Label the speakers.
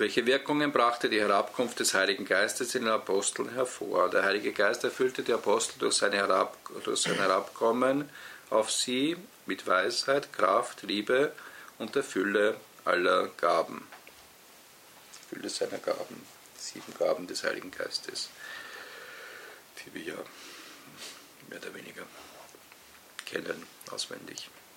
Speaker 1: Welche Wirkungen brachte die Herabkunft des Heiligen Geistes in den Aposteln hervor? Der Heilige Geist erfüllte die Apostel durch sein Herabkommen auf sie mit Weisheit, Kraft, Liebe und der Fülle aller Gaben. Fülle seiner Gaben, 7 Gaben des Heiligen Geistes, die wir ja mehr oder weniger kennen, auswendig.